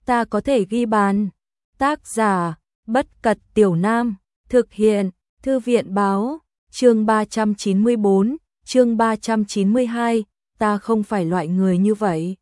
ta có thể ghi bàn. Tác giả, Bất Cật Tiểu Nam, thực hiện, Thư viện Báo, chương 394, chương 392, ta không phải loại người như vậy.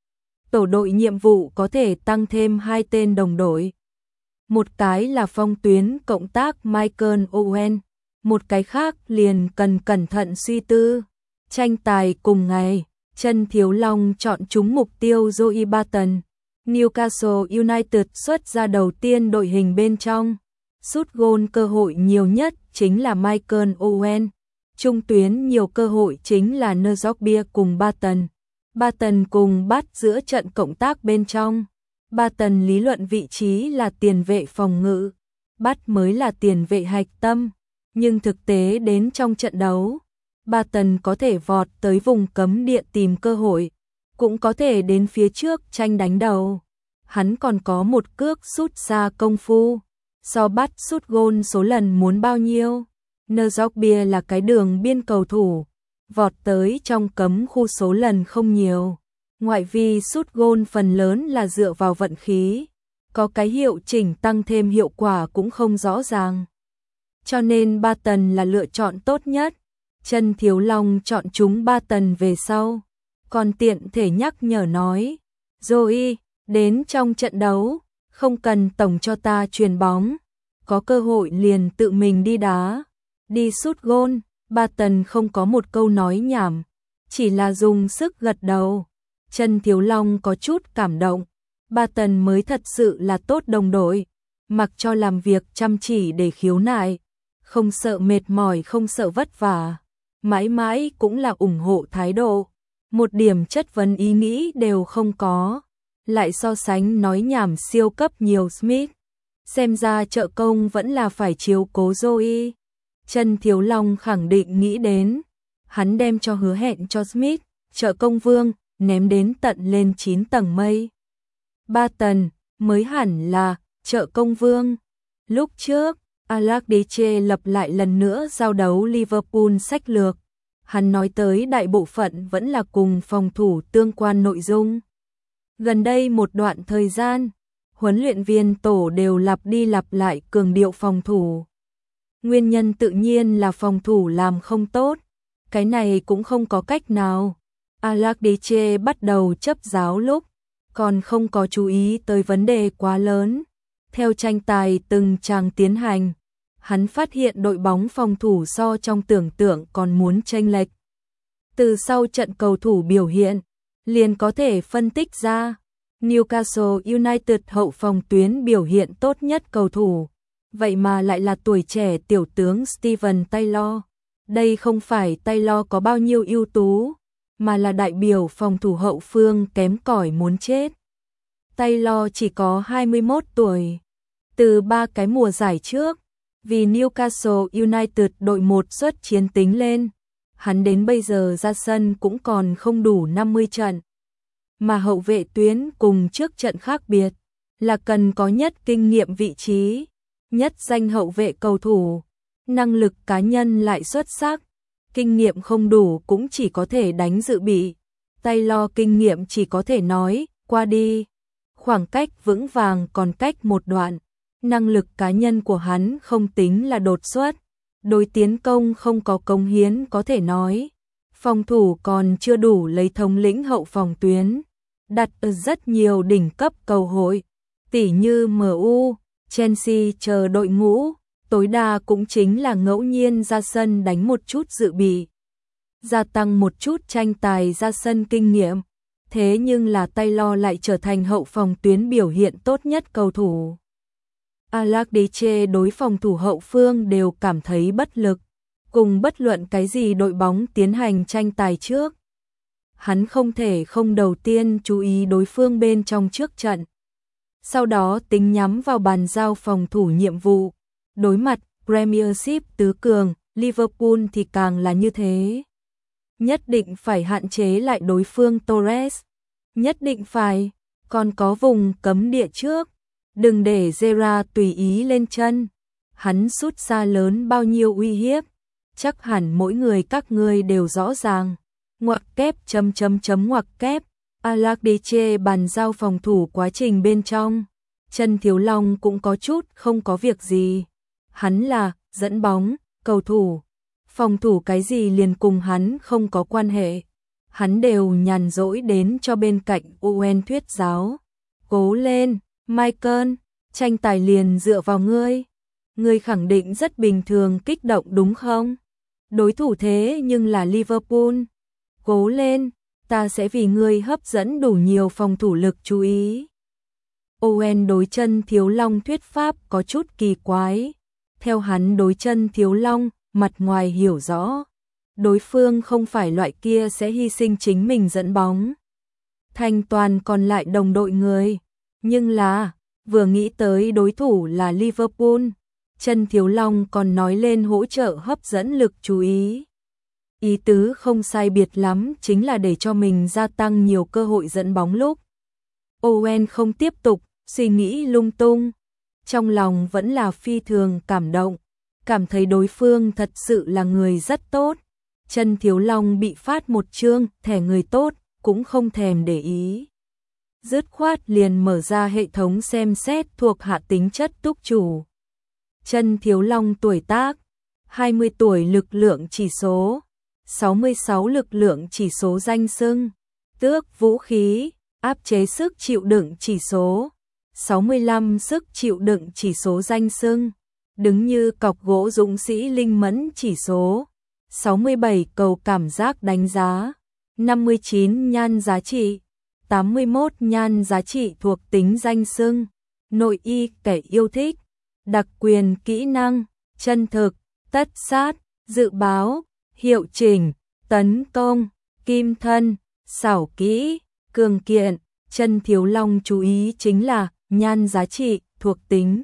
Tổ đội nhiệm vụ có thể tăng thêm 2 tên đồng đội. Một cái là Phong Tuyến cộng tác Michael Owen, một cái khác liền cần cẩn thận suy tư. Tranh tài cùng ngày, Trần Thiếu Long chọn trúng mục tiêu Joey Barton. Newcastle United xuất ra đầu tiên đội hình bên trong. Sút gôn cơ hội nhiều nhất chính là Michael Owen. Trung tuyến nhiều cơ hội chính là Nzogbia cùng Barton. Barton cùng bắt giữa trận cộng tác bên trong. Barton lý luận vị trí là tiền vệ phòng ngự, bắt mới là tiền vệ hạch tâm. Nhưng thực tế đến trong trận đấu, Barton có thể vọt tới vùng cấm địa tìm cơ hội, cũng có thể đến phía trước tranh đánh đầu. Hắn còn có một cước sút xa công phu, so bắt sút gôn số lần muốn bao nhiêu. Nzogbia là cái đường biên cầu thủ, vọt tới trong cấm khu số lần không nhiều. Ngoại vi sút gôn phần lớn là dựa vào vận khí, có cái hiệu chỉnh tăng thêm hiệu quả cũng không rõ ràng. Cho nên Barton là lựa chọn tốt nhất. Trần Thiếu Long chọn chúng Barton về sau, còn tiện thể nhắc nhở nói, Joey, đến trong trận đấu, không cần tổng cho ta chuyền bóng, có cơ hội liền tự mình đi đá, đi sút gôn. Barton không có một câu nói nhảm, chỉ là dùng sức gật đầu. Trần Thiếu Long có chút cảm động, Barton mới thật sự là tốt đồng đội, mặc cho làm việc chăm chỉ để khiếu nại, không sợ mệt mỏi, không sợ vất vả, mãi mãi cũng là ủng hộ thái độ, một điểm chất vấn ý nghĩ đều không có, lại so sánh nói nhảm siêu cấp nhiều Smith. Xem ra trợ công vẫn là phải chiếu cố Joey. Trần Thiếu Long khẳng định nghĩ đến, hắn đem cho hứa hẹn cho Smith, trợ công vương, ném đến tận lên 9 tầng mây. Barton mới hẳn là trợ công vương. Lúc trước, Allardyce lập lại lần nữa giao đấu Liverpool sách lược. Hắn nói tới đại bộ phận vẫn là cùng phòng thủ tương quan nội dung. Gần đây một đoạn thời gian, huấn luyện viên tổ đều lặp đi lặp lại cường điệu phòng thủ. Nguyên nhân tự nhiên là phòng thủ làm không tốt, cái này cũng không có cách nào. Allardyce bắt đầu chấp giáo lúc, còn không có chú ý tới vấn đề quá lớn. Theo tranh tài từng chàng tiến hành, hắn phát hiện đội bóng phòng thủ so trong tưởng tượng còn muốn chênh lệch. Từ sau trận cầu thủ biểu hiện, liền có thể phân tích ra, Newcastle United hậu phòng tuyến biểu hiện tốt nhất cầu thủ, vậy mà lại là tuổi trẻ tiểu tướng Steven Taylor. Đây không phải Taylor có bao nhiêu ưu tú, mà là đại biểu phòng thủ hậu phương kém cỏi muốn chết. Taylor chỉ có 21 tuổi. Từ 3 cái mùa giải trước, vì Newcastle United đội một suất chiến tính lên, hắn đến bây giờ ra sân cũng còn không đủ 50 trận. Mà hậu vệ tuyến cùng trước trận khác biệt, là cần có nhất kinh nghiệm vị trí, nhất danh hậu vệ cầu thủ, năng lực cá nhân lại xuất sắc, kinh nghiệm không đủ cũng chỉ có thể đánh dự bị. Taylor kinh nghiệm chỉ có thể nói, qua đi, khoảng cách vững vàng còn cách một đoạn. Năng lực cá nhân của hắn không tính là đột xuất, đối tiến công không có cống hiến có thể nói. Phòng thủ còn chưa đủ lấy thống lĩnh hậu phòng tuyến, đặt ở rất nhiều đỉnh cấp cầu hội, tỉ như MU, Chelsea chờ đội ngũ, tối đa cũng chính là ngẫu nhiên ra sân đánh một chút dự bị, gia tăng một chút tranh tài ra sân kinh nghiệm. Thế nhưng là Taylor lại trở thành hậu phòng tuyến biểu hiện tốt nhất cầu thủ. Allardyce đối phòng thủ hậu phương đều cảm thấy bất lực, cùng bất luận cái gì đội bóng tiến hành tranh tài trước. Hắn không thể không đầu tiên chú ý đối phương bên trong trước trận, sau đó tính nhắm vào bàn giao phòng thủ nhiệm vụ. Đối mặt Premiership tứ cường, Liverpool thì càng là như thế. Nhất định phải hạn chế lại đối phương Torres. Nhất định phải, còn có vùng cấm địa trước. Đừng để Gerrard tùy ý lên chân. Hắn sút xa lớn bao nhiêu uy hiếp, chắc hẳn mỗi người các ngươi đều rõ ràng. Ngoặc kép chấm chấm chấm ngoặc kép. Alakdiche bàn giao phòng thủ quá trình bên trong. Chân Thiếu Long cũng có chút không có việc gì. Hắn là dẫn bóng, cầu thủ. Phòng thủ cái gì liền cùng hắn không có quan hệ. Hắn đều nhàn rỗi đến cho bên cạnh Owen thuyết giáo. Cố lên, Michael, tranh tài liền dựa vào ngươi. Ngươi khẳng định rất bình thường kích động đúng không? Đối thủ thế nhưng là Liverpool. Cố lên, ta sẽ vì ngươi hấp dẫn đủ nhiều phòng thủ lực chú ý. Owen đối Chân Thiếu Long thuyết pháp có chút kỳ quái. Theo hắn đối Chân Thiếu Long, mặt ngoài hiểu rõ. Đối phương không phải loại kia sẽ hy sinh chính mình dẫn bóng. Thành toàn còn lại đồng đội người. Nhưng là, vừa nghĩ tới đối thủ là Liverpool, Chân Thiếu Long còn nói lên hỗ trợ hấp dẫn lực chú ý. Ý tứ không sai biệt lắm chính là để cho mình gia tăng nhiều cơ hội dẫn bóng lúc. Owen không tiếp tục suy nghĩ lung tung. Trong lòng vẫn là phi thường cảm động. Cảm thấy đối phương thật sự là người rất tốt. Chân Thiếu Long bị phát một chương thẻ người tốt, cũng không thèm để ý. Dứt khoát liền mở ra hệ thống xem xét thuộc hạ tính chất túc chủ. Chân Thiếu Long tuổi tác 20 tuổi, lực lượng chỉ số 66, lực lượng chỉ số danh xưng, tước vũ khí, áp chế sức chịu đựng chỉ số 65, sức chịu đựng chỉ số danh xưng, đứng như cọc gỗ dũng sĩ linh mẫn chỉ số 67, cầu cảm giác đánh giá 59, nhan giá trị 81, nhan giá trị thuộc tính danh xưng, nội y kẻ yêu thích, đặc quyền kỹ năng, chân thực, tất sát, dự báo, hiệu chỉnh, tấn công, kim thân, xảo kỹ, cường kiện. Chân Thiếu Long chú ý chính là nhan giá trị, thuộc tính.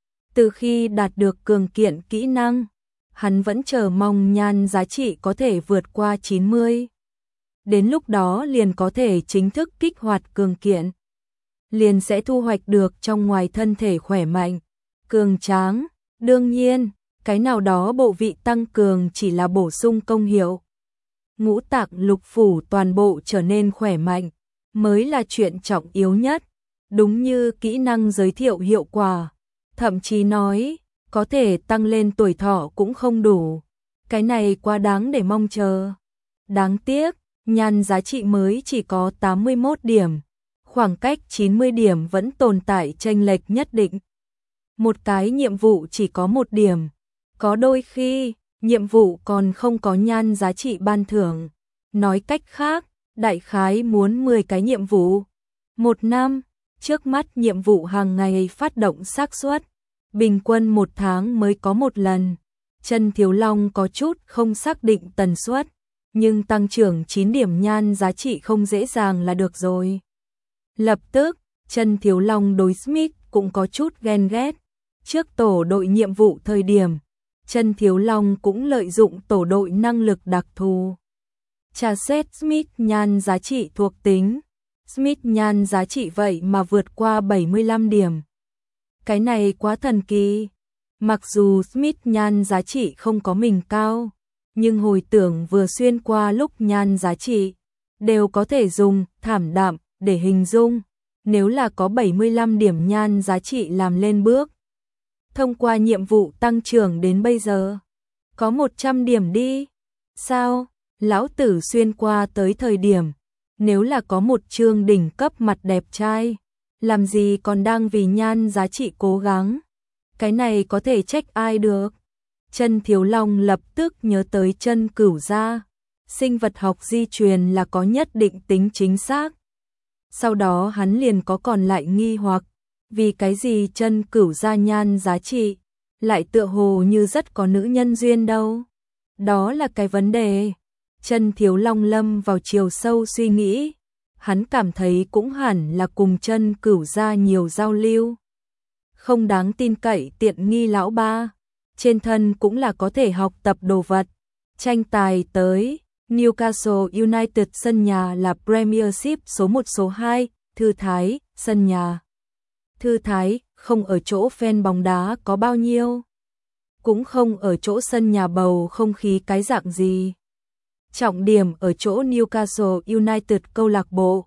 Từ khi đạt được cường kiện kỹ năng, hắn vẫn chờ mong nhan giá trị có thể vượt qua 90. Đến lúc đó liền có thể chính thức kích hoạt cường kiện. Liền sẽ thu hoạch được trong ngoài thân thể khỏe mạnh, cường tráng. Đương nhiên, cái nào đó bộ vị tăng cường chỉ là bổ sung công hiệu. Ngũ tạng lục phủ toàn bộ trở nên khỏe mạnh, mới là chuyện trọng yếu nhất. Đúng như kỹ năng giới thiệu hiệu quả. Thậm chí nói, có thể tăng lên tuổi thọ cũng không đủ. Cái này quá đáng để mong chờ. Đáng tiếc, nhan giá trị mới chỉ có 81 điểm. Khoảng cách 90 điểm vẫn tồn tại chênh lệch nhất định. Một cái nhiệm vụ chỉ có 1 điểm. Có đôi khi, nhiệm vụ còn không có nhan giá trị ban thưởng. Nói cách khác, đại khái muốn 10 cái nhiệm vụ. 1 năm, trước mắt nhiệm vụ hàng ngày phát động xác suất. Bình quân 1 tháng mới có 1 lần. Chân Thiếu Long có chút không xác định tần suất, nhưng tăng trưởng 9 điểm nhan giá trị không dễ dàng là được rồi. Lập tức, Chân Thiếu Long đối Smith cũng có chút ghen ghét. Trước tổ đội nhiệm vụ thời điểm, Chân Thiếu Long cũng lợi dụng tổ đội năng lực đặc thù. Tra xét Smith nhan giá trị thuộc tính. Smith nhan giá trị vậy mà vượt qua 75 điểm. Cái này quá thần kỳ. Mặc dù Smith nhan giá trị không có mình cao, nhưng hồi tưởng vừa xuyên qua lúc nhan giá trị, đều có thể dùng thảm đạm để hình dung. Nếu là có 75 điểm nhan giá trị làm lên bước. Thông qua nhiệm vụ tăng trưởng đến bây giờ, có 100 điểm đi. Sao? Lão tử xuyên qua tới thời điểm, nếu là có một chương đỉnh cấp mặt đẹp trai, làm gì còn đang vì nhan giá trị cố gắng. Cái này có thể trách ai được. Chân Thiếu Long lập tức nhớ tới Chân Cửu gia. Sinh vật học di truyền là có nhất định tính chính xác. Sau đó hắn liền có còn lại nghi hoặc, vì cái gì Chân Cửu gia nhan giá trị lại tựa hồ như rất có nữ nhân duyên đâu. Đó là cái vấn đề. Chân Thiếu Long lâm vào chiều sâu suy nghĩ. Hắn cảm thấy cũng hẳn là cùng Chân Cửu gia nhiều giao lưu. Không đáng tin cậy tiện nghi lão ba. Trên thân cũng là có thể học tập đồ vật. Tranh tài tới, Newcastle United sân nhà là Premiership số 1 số 2, Thư Thái, sân nhà. Thư Thái, không ở chỗ fan bóng đá có bao nhiêu. Cũng không ở chỗ sân nhà bầu không khí cái dạng gì. Trọng điểm ở chỗ Newcastle United câu lạc bộ.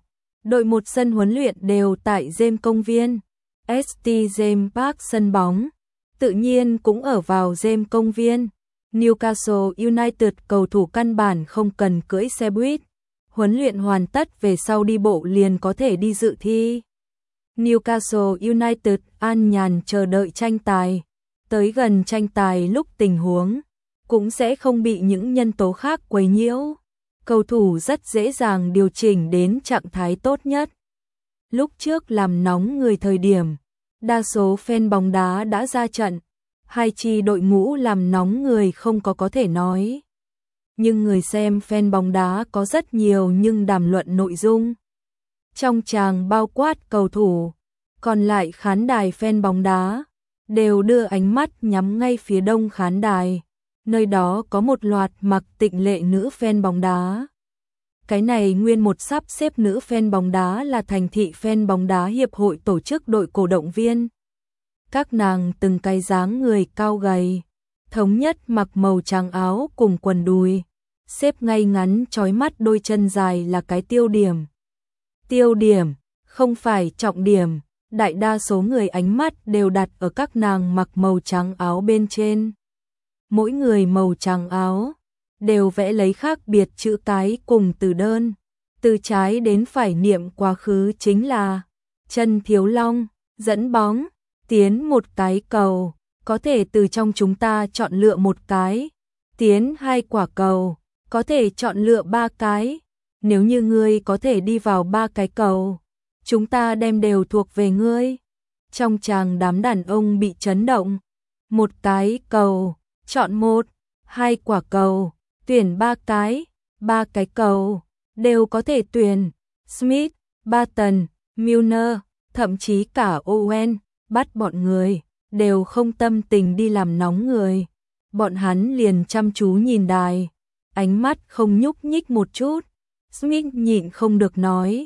Đội một sân huấn luyện đều tại James công viên, St James Park sân bóng, tự nhiên cũng ở vào James công viên. Newcastle United cầu thủ căn bản không cần cưỡi xe buýt, huấn luyện hoàn tất về sau đi bộ liền có thể đi dự thi. Newcastle United an nhàn chờ đợi tranh tài, tới gần tranh tài lúc tình huống cũng sẽ không bị những nhân tố khác quấy nhiễu. Cầu thủ rất dễ dàng điều chỉnh đến trạng thái tốt nhất. Lúc trước làm nóng người thời điểm, đa số fan bóng đá đã ra trận, hai chi đội ngũ làm nóng người không có thể nói. Nhưng người xem fan bóng đá có rất nhiều nhưng đàm luận nội dung. Trong tràng bao quát cầu thủ, còn lại khán đài fan bóng đá, đều đưa ánh mắt nhắm ngay phía đông khán đài. Nơi đó có một loạt mặc tịnh lệ nữ fan bóng đá. Cái này nguyên một sắp xếp nữ fan bóng đá là thành thị fan bóng đá hiệp hội tổ chức đội cổ động viên. Các nàng từng cái dáng người cao gầy, thống nhất mặc màu trắng áo cùng quần đùi, xếp ngay ngắn chói mắt đôi chân dài là cái tiêu điểm. Tiêu điểm, không phải trọng điểm, đại đa số người ánh mắt đều đặt ở các nàng mặc màu trắng áo bên trên. Mỗi người màu trắng áo đều vẽ lấy khác biệt chữ cái cùng từ đơn, từ trái đến phải niệm quá khứ chính là Trần Thiếu Long, dẫn bóng, tiến một cái cầu, có thể từ trong chúng ta chọn lựa một cái, tiến hai quả cầu, có thể chọn lựa ba cái, nếu như ngươi có thể đi vào ba cái cầu, chúng ta đem đều thuộc về ngươi. Trong tràng đám đàn ông bị chấn động, một cái cầu, chọn một, hai quả cầu, tuyển ba cái cầu, đều có thể tuyển. Smith, Barton, Milner, thậm chí cả Owen, bắt bọn người, đều không tâm tình đi làm nóng người. Bọn hắn liền chăm chú nhìn đài, ánh mắt không nhúc nhích một chút. Smith nhịn không được nói,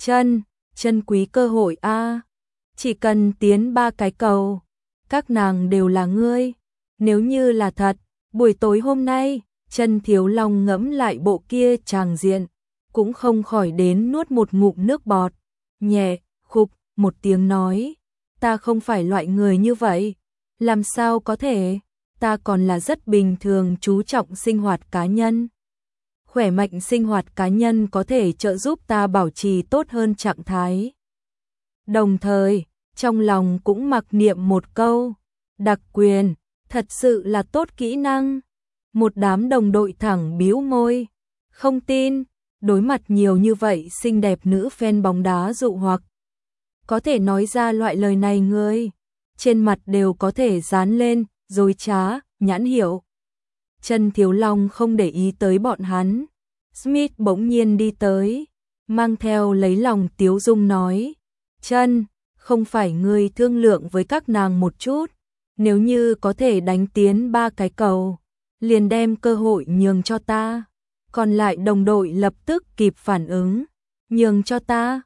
chân quý cơ hội a, chỉ cần tiến ba cái cầu, các nàng đều là ngươi. Nếu như là thật, buổi tối hôm nay, Trần Thiếu Long ngẫm lại bộ kia tràng diện, cũng không khỏi đến nuốt một ngụm nước bọt, nhẹ, khục, một tiếng nói, ta không phải loại người như vậy, làm sao có thể, ta còn là rất bình thường chú trọng sinh hoạt cá nhân. Khỏe mạnh sinh hoạt cá nhân có thể trợ giúp ta bảo trì tốt hơn trạng thái. Đồng thời, trong lòng cũng mặc niệm một câu, đặc quyền, thật sự là tốt kỹ năng. Một đám đồng đội thẳng bĩu môi, không tin, đối mặt nhiều như vậy xinh đẹp nữ fan bóng đá dụ hoặc. Có thể nói ra loại lời này người, trên mặt đều có thể dán lên, dối trá, nhãn hiệu. Trần Thiếu Long không để ý tới bọn hắn. Smith bỗng nhiên đi tới, mang theo lấy lòng tiếu dung nói, Trần, không phải ngươi thương lượng với các nàng một chút, nếu như có thể đánh tiến ba cái cầu, liền đem cơ hội nhường cho ta. Còn lại đồng đội lập tức kịp phản ứng, nhường cho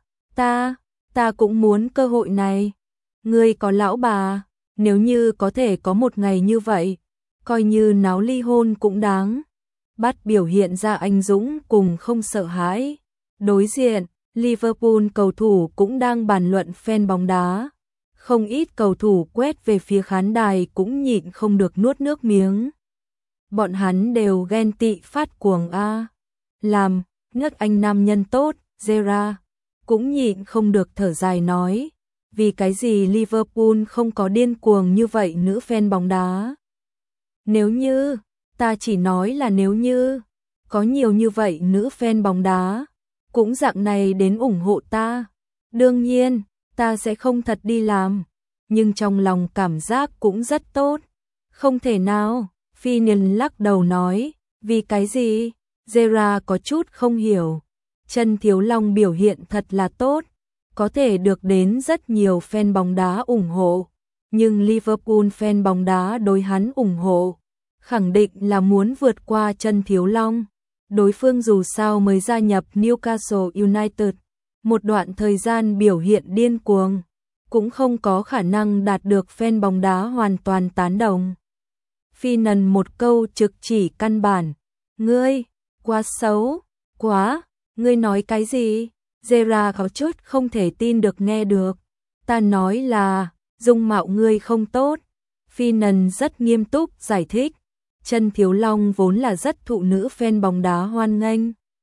ta cũng muốn cơ hội này. Ngươi có lão bà, nếu như có thể có một ngày như vậy, coi như náo ly hôn cũng đáng. Bắt biểu hiện ra anh dũng cùng không sợ hãi. Đối diện, Liverpool cầu thủ cũng đang bàn luận fan bóng đá. Không ít cầu thủ quét về phía khán đài cũng nhịn không được nuốt nước miếng. Bọn hắn đều ghen tị phát cuồng a. Làm, nước anh nam nhân tốt, Gerrard cũng nhịn không được thở dài nói, vì cái gì Liverpool không có điên cuồng như vậy nữ fan bóng đá. Nếu như, ta chỉ nói là nếu như, có nhiều như vậy nữ fan bóng đá, cũng dạng này đến ủng hộ ta. Đương nhiên, ta sẽ không thật đi làm, nhưng trong lòng cảm giác cũng rất tốt. Không thể nào, Phi Niên lắc đầu nói, vì cái gì? Gerrard có chút không hiểu. Trần Thiếu Long biểu hiện thật là tốt, có thể được đến rất nhiều fan bóng đá ủng hộ, nhưng Liverpool fan bóng đá đối hắn ủng hộ, khẳng định là muốn vượt qua Trần Thiếu Long. Đối phương dù sao mới gia nhập Newcastle United, một đoạn thời gian biểu hiện điên cuồng, cũng không có khả năng đạt được fan bóng đá hoàn toàn tán đồng. Phi Nần một câu trực chỉ căn bản, ngươi, quá xấu, quá, ngươi nói cái gì? Zera có chút không thể tin được nghe được. Ta nói là, dung mạo ngươi không tốt. Finan rất nghiêm túc giải thích. Chân Thiếu Long vốn là rất thụ nữ fan bóng đá hoan nghênh.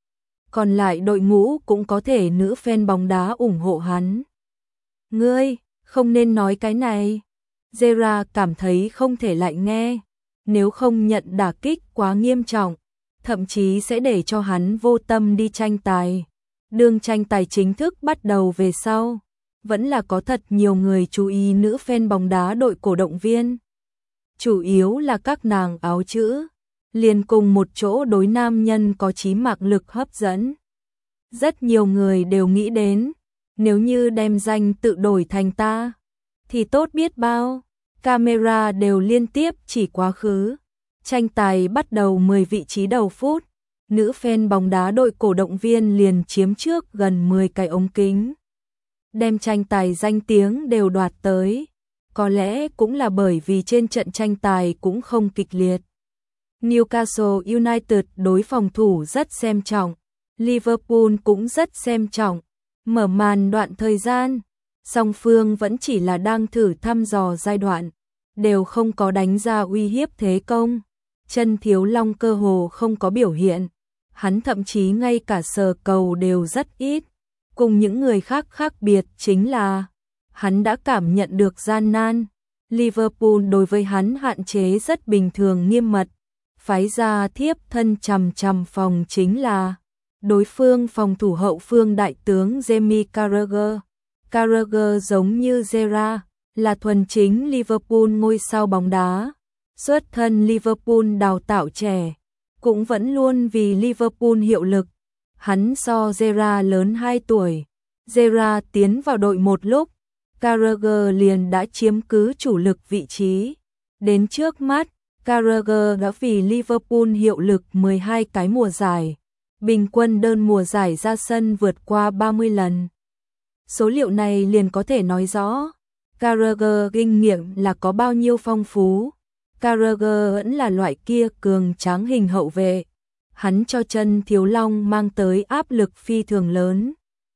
Còn lại đội ngũ cũng có thể nữ fan bóng đá ủng hộ hắn. Ngươi, không nên nói cái này. Zera cảm thấy không thể lại nghe. Nếu không nhận đả kích quá nghiêm trọng, thậm chí sẽ để cho hắn vô tâm đi tranh tài. Đường tranh tài chính thức bắt đầu về sau, vẫn là có thật nhiều người chú ý nữ fan bóng đá đội cổ động viên. Chủ yếu là các nàng áo chữ, liền cùng một chỗ đối nam nhân có trí mạng lực hấp dẫn. Rất nhiều người đều nghĩ đến, nếu như đem danh tự đổi thành ta, thì tốt biết bao. Camera đều liên tiếp chỉ quá khứ. Tranh tài bắt đầu 10 vị trí đầu phút. Nữ fan bóng đá đội cổ động viên liền chiếm trước gần 10 cái ống kính. Đem tranh tài danh tiếng đều đoạt tới. Có lẽ cũng là bởi vì trên trận tranh tài cũng không kịch liệt. Newcastle United đối phòng thủ rất xem trọng. Liverpool cũng rất xem trọng. Mở màn đoạn thời gian, song phương vẫn chỉ là đang thử thăm dò giai đoạn, đều không có đánh ra uy hiếp thế công. Chân Thiếu Long cơ hồ không có biểu hiện, hắn thậm chí ngay cả sờ cầu đều rất ít. Cùng những người khác khác biệt chính là, hắn đã cảm nhận được gian nan. Liverpool đối với hắn hạn chế rất bình thường nghiêm mật, phái ra thiếp thân chằm chằm phòng chính là đối phương phòng thủ hậu phương đại tướng Jamie Carragher. Carragher giống như Zera, là thuần chính Liverpool ngôi sao bóng đá, xuất thân Liverpool đào tạo trẻ, cũng vẫn luôn vì Liverpool hiệu lực. Hắn so Zera lớn 2 tuổi. Zera tiến vào đội một lúc, Carragher liền đã chiếm cứ chủ lực vị trí. Đến trước mắt, Carragher đã vì Liverpool hiệu lực 12 cái mùa giải, bình quân đơn mùa giải ra sân vượt qua 30 lần. Số liệu này liền có thể nói rõ Carragher kinh nghiệm là có bao nhiêu phong phú. Carragher vẫn là loại kia cường tráng hình hậu vệ. Hắn cho Chân Thiếu Long mang tới áp lực phi thường lớn.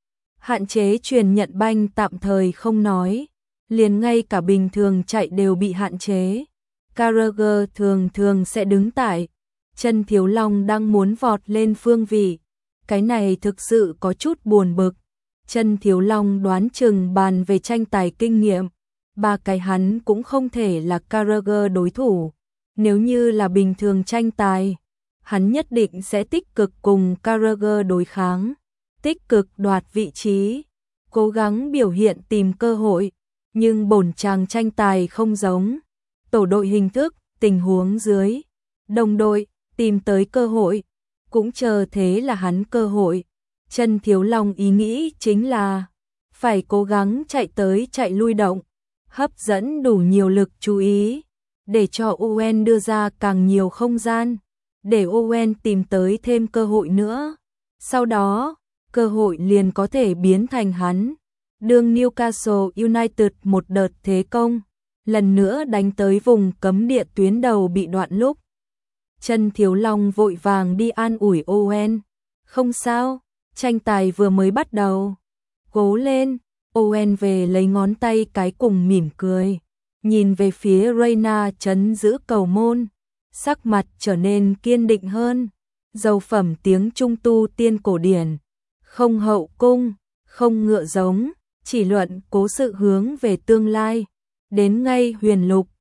Hạn chế truyền nhận banh tạm thời không nói, liền ngay cả bình thường chạy đều bị hạn chế. Carragher thường sẽ đứng tại, Chân Thiếu Long đang muốn vọt lên phương vị. Cái này thực sự có chút buồn bực. Chân Thiếu Long đoán chừng bàn về tranh tài kinh nghiệm, 3 cái hắn cũng không thể là Carragher đối thủ. Nếu như là bình thường tranh tài, hắn nhất định sẽ tích cực cùng Carragher đối kháng, tích cực đoạt vị trí, cố gắng biểu hiện tìm cơ hội. Nhưng bổn chàng tranh tài không giống tổ đội hình thức, tình huống dưới, đồng đội tìm tới cơ hội, cũng chờ thế là hắn cơ hội. Chân Thiếu Long ý nghĩ chính là phải cố gắng chạy tới chạy lui động, hấp dẫn đủ nhiều lực chú ý, để cho Owen đưa ra càng nhiều không gian, để Owen tìm tới thêm cơ hội nữa. Sau đó, cơ hội liền có thể biến thành hắn. Đường Newcastle United một đợt thế công, lần nữa đánh tới vùng cấm địa tuyến đầu bị đoạn lúc. Chân Thiếu Long vội vàng đi an ủi Owen. Không sao, tranh tài vừa mới bắt đầu. Cố lên. Owen về lấy ngón tay cái cùng mỉm cười. Nhìn về phía Reina trấn giữ cầu môn. Sắc mặt trở nên kiên định hơn. Dầu phẩm tiếng Trung tu tiên cổ điển. Không hậu cung, không ngựa giống. Chỉ luận cố sự hướng về tương lai. Đến ngay huyền lục,